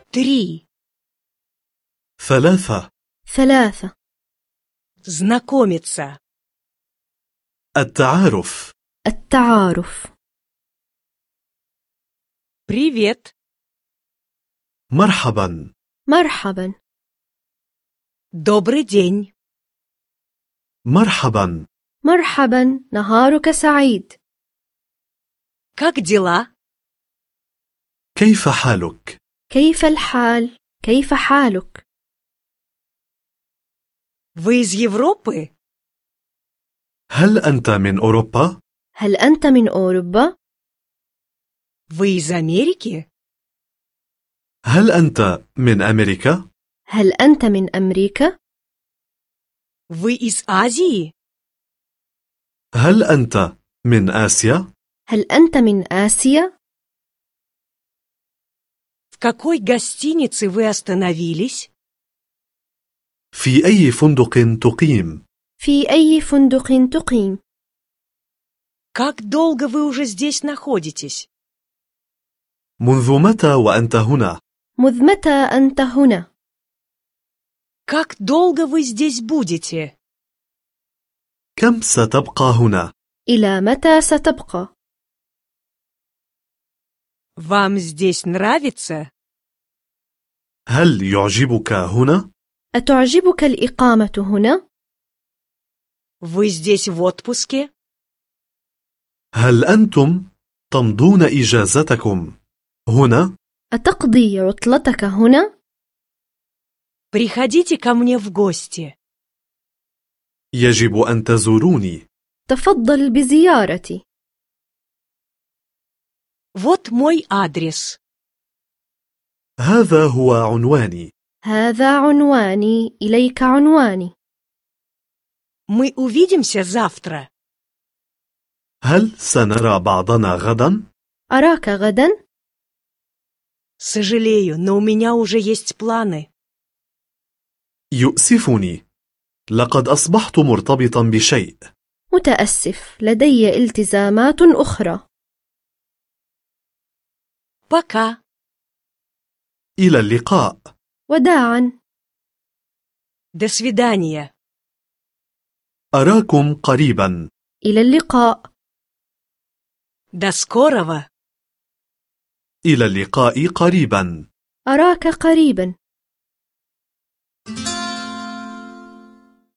3. 3. 3. Знакомиться. التعارف. التعارف. Привет. مرحبا. مرحبا. Добрый день. مرحبا. مرحبا، نهارك سعيد. Как дела? كيف حالك؟ كيف الحال؟ كيف حالك؟ Вы из Европы? هل أنت من أوروبا؟ هل أنت من أوروبا؟ Вы из Америки? هل أنت من أمريكا؟ هل أنت من أمريكا؟ Вы из Азии? هل أنت من آسيا؟ هل أنت من آسيا؟ В какой гостинице вы остановились? في أي فندق تقيم؟ في أي فندق تقيم؟ Как долго вы уже здесь находитесь? منذ متى وأنت هنا؟ منذ متى أنت هنا؟ Как долго вы здесь будете? كم ستبقى هنا؟ إلى متى ستبقى؟ Вам здесь нравится? هل يعجبك هنا؟ أتعجبك الإقامة هنا؟ Вы здесь в отпуске? هل أنتم تمضون إجازتكم هنا؟ أتقضي عطلتك هنا؟ Приходите ко мне в гости. يجب أن تزوروني. تفضل بزيارتي. Вот мой адрес. هذا هو عنواني. هذا عنواني، إليك عنواني. Мы увидимся завтра. هل سنرى بعضنا غدا؟ أراك غدا؟ Сожалею, но у меня уже есть планы. يؤسفني، لقد أصبحت مرتبطا بشيء. متأسف، لدي التزامات أخرى. Пока. إلى اللقاء. وداعا. До свидания. أراكم قريبا. إلى اللقاء. До скорого. إلى اللقاء قريبا. أراك قريبا.